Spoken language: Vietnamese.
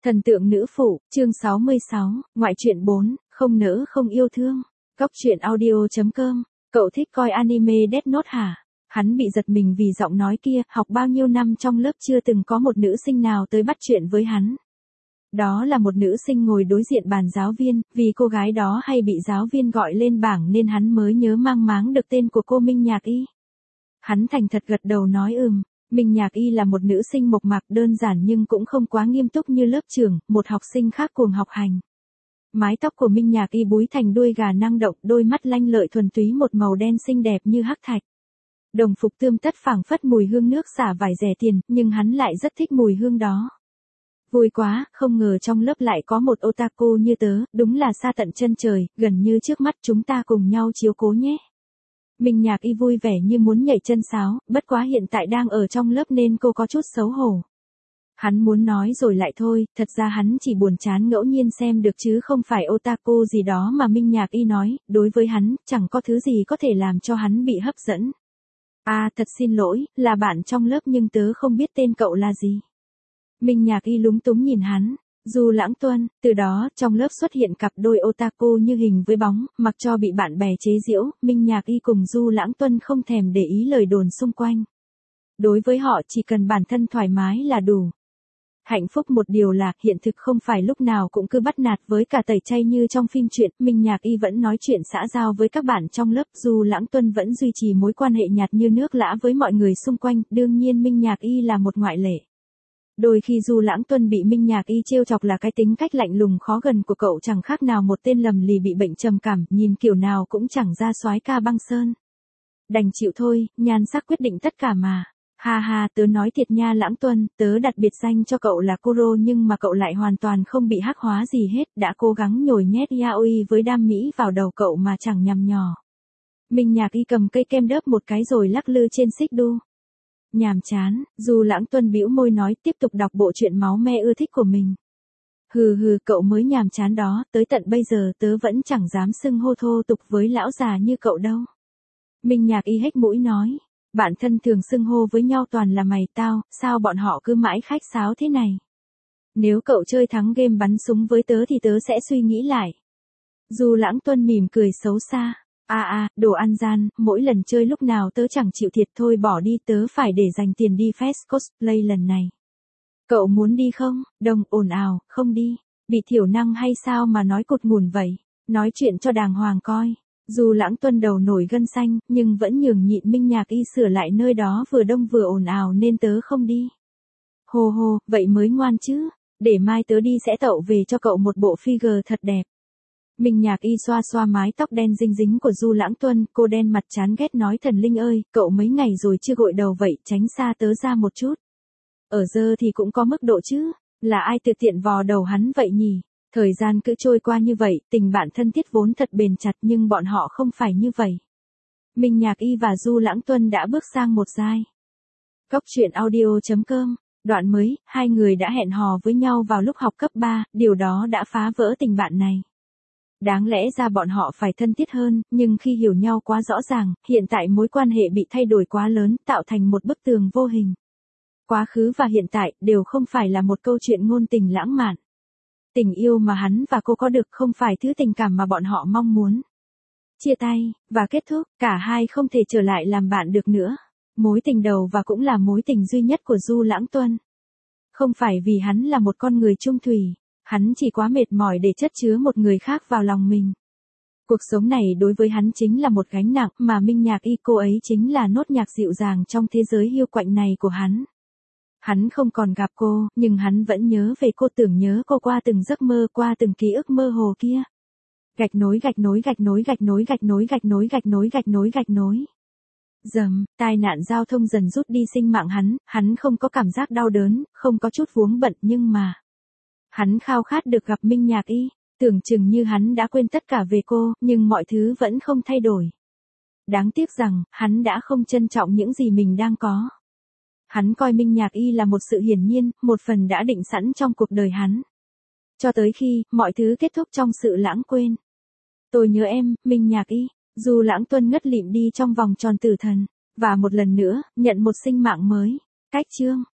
Thần tượng nữ phụ, chương 66, ngoại truyện 4, không nỡ không yêu thương. Góc truyện audio.com, cậu thích coi anime Death Note hả? Hắn bị giật mình vì giọng nói kia, học bao nhiêu năm trong lớp chưa từng có một nữ sinh nào tới bắt chuyện với hắn. Đó là một nữ sinh ngồi đối diện bàn giáo viên, vì cô gái đó hay bị giáo viên gọi lên bảng nên hắn mới nhớ mang máng được tên của cô Minh Nhạc Y. Hắn thành thật gật đầu nói Minh Nhạc Y là một nữ sinh mộc mạc đơn giản nhưng cũng không quá nghiêm túc như lớp trưởng, một học sinh khác cuồng học hành. Mái tóc của Minh Nhạc Y búi thành đuôi gà năng động, đôi mắt lanh lợi thuần túy một màu đen xinh đẹp như hắc thạch. Đồng phục tươm tất phảng phất mùi hương nước xả vải rẻ tiền, nhưng hắn lại rất thích mùi hương đó. Vui quá, không ngờ trong lớp lại có một otaku như tớ, đúng là xa tận chân trời, gần như trước mắt chúng ta cùng nhau chiếu cố nhé. Minh Nhạc Y vui vẻ như muốn nhảy chân sáo, bất quá hiện tại đang ở trong lớp nên cô có chút xấu hổ. Hắn muốn nói rồi lại thôi, thật ra hắn chỉ buồn chán ngẫu nhiên xem được chứ không phải otaku gì đó mà Minh Nhạc Y nói, đối với hắn, chẳng có thứ gì có thể làm cho hắn bị hấp dẫn. Thật xin lỗi, là bạn trong lớp nhưng tớ không biết tên cậu là gì. Minh Nhạc Y lúng túng nhìn hắn. Du Lãng Tuân, từ đó, trong lớp xuất hiện cặp đôi otaku như hình với bóng, mặc cho bị bạn bè chế giễu, Minh Nhạc Y cùng Du Lãng Tuân không thèm để ý lời đồn xung quanh. Đối với họ chỉ cần bản thân thoải mái là đủ. Hạnh phúc một điều là, hiện thực không phải lúc nào cũng cứ bắt nạt với cả tẩy chay như trong phim truyện, Minh Nhạc Y vẫn nói chuyện xã giao với các bạn trong lớp, Du Lãng Tuân vẫn duy trì mối quan hệ nhạt như nước lã với mọi người xung quanh, đương nhiên Minh Nhạc Y là một ngoại lệ. Đôi khi Du Lãng Tuân bị Minh Nhạc Y trêu chọc là cái tính cách lạnh lùng khó gần của cậu chẳng khác nào một tên lầm lì bị bệnh trầm cảm, nhìn kiểu nào cũng chẳng ra soái ca băng sơn. Đành chịu thôi, nhan sắc quyết định tất cả mà. Ha ha, tớ nói thiệt nha Lãng Tuân, tớ đặt biệt danh cho cậu là Kuro nhưng mà cậu lại hoàn toàn không bị hắc hóa gì hết, đã cố gắng nhồi nhét yaoi với đam mỹ vào đầu cậu mà chẳng nhằm nhò. Minh Nhạc Y cầm cây kem đớp một cái rồi lắc lư trên xích đu. Nhàm chán, Du Lãng Tuân bĩu môi nói tiếp tục đọc bộ truyện máu me ưa thích của mình. Hừ, cậu mới nhàm chán đó, tới tận bây giờ tớ vẫn chẳng dám xưng hô thô tục với lão già như cậu đâu. Minh Nhạc Y hếch mũi nói, bạn thân thường xưng hô với nhau toàn là mày tao, sao bọn họ cứ mãi khách sáo thế này. Nếu cậu chơi thắng game bắn súng với tớ thì tớ sẽ suy nghĩ lại. Du Lãng Tuân mỉm cười xấu xa. Đồ ăn gian, mỗi lần chơi lúc nào tớ chẳng chịu thiệt thôi bỏ đi tớ phải để dành tiền đi fest cosplay lần này. Cậu muốn đi không? Đông ồn ào, không đi. Bị thiểu năng hay sao mà nói cụt ngùn vậy? Nói chuyện cho đàng hoàng coi. Dù Lãng Tuân đầu nổi gân xanh, nhưng vẫn nhường nhịn Minh Nhạc Y sửa lại nơi đó vừa đông vừa ồn ào nên tớ không đi. Hồ, vậy mới ngoan chứ. Để mai tớ đi sẽ tậu về cho cậu một bộ figure thật đẹp. Minh Nhạc Y xoa xoa mái tóc đen dinh dính của Du Lãng Tuân, cô đen mặt chán ghét nói thần linh ơi, cậu mấy ngày rồi chưa gội đầu vậy, tránh xa tớ ra một chút. Ở giờ thì cũng có mức độ chứ, là ai tự tiện vò đầu hắn vậy nhỉ? Thời gian cứ trôi qua như vậy, tình bạn thân thiết vốn thật bền chặt nhưng bọn họ không phải như vậy. Minh Nhạc Y và Du Lãng Tuân đã bước sang một giai. Góc truyện audio.com, đoạn mới, hai người đã hẹn hò với nhau vào lúc học cấp 3, điều đó đã phá vỡ tình bạn này. Đáng lẽ ra bọn họ phải thân thiết hơn, nhưng khi hiểu nhau quá rõ ràng, hiện tại mối quan hệ bị thay đổi quá lớn, tạo thành một bức tường vô hình. Quá khứ và hiện tại, đều không phải là một câu chuyện ngôn tình lãng mạn. Tình yêu mà hắn và cô có được không phải thứ tình cảm mà bọn họ mong muốn. Chia tay, và kết thúc, cả hai không thể trở lại làm bạn được nữa. Mối tình đầu và cũng là mối tình duy nhất của Du Lãng Tuân. Không phải vì hắn là một con người chung thủy. Hắn chỉ quá mệt mỏi để chất chứa một người khác vào lòng mình. Cuộc sống này đối với hắn chính là một gánh nặng mà Minh Nhạc Y cô ấy chính là nốt nhạc dịu dàng trong thế giới hiu quạnh này của hắn. Hắn không còn gặp cô, nhưng hắn vẫn nhớ về cô tưởng nhớ cô qua từng giấc mơ qua từng ký ức mơ hồ kia. Gạch nối. Dầm, tai nạn giao thông dần rút đi sinh mạng hắn không có cảm giác đau đớn, không có chút vướng bận nhưng mà. Hắn khao khát được gặp Minh Nhạc Y, tưởng chừng như hắn đã quên tất cả về cô, nhưng mọi thứ vẫn không thay đổi. Đáng tiếc rằng, hắn đã không trân trọng những gì mình đang có. Hắn coi Minh Nhạc Y là một sự hiển nhiên, một phần đã định sẵn trong cuộc đời hắn. Cho tới khi, mọi thứ kết thúc trong sự lãng quên. Tôi nhớ em, Minh Nhạc Y, Du Lãng Tuân ngất lịm đi trong vòng tròn tử thần, và một lần nữa, nhận một sinh mạng mới. Cách chương.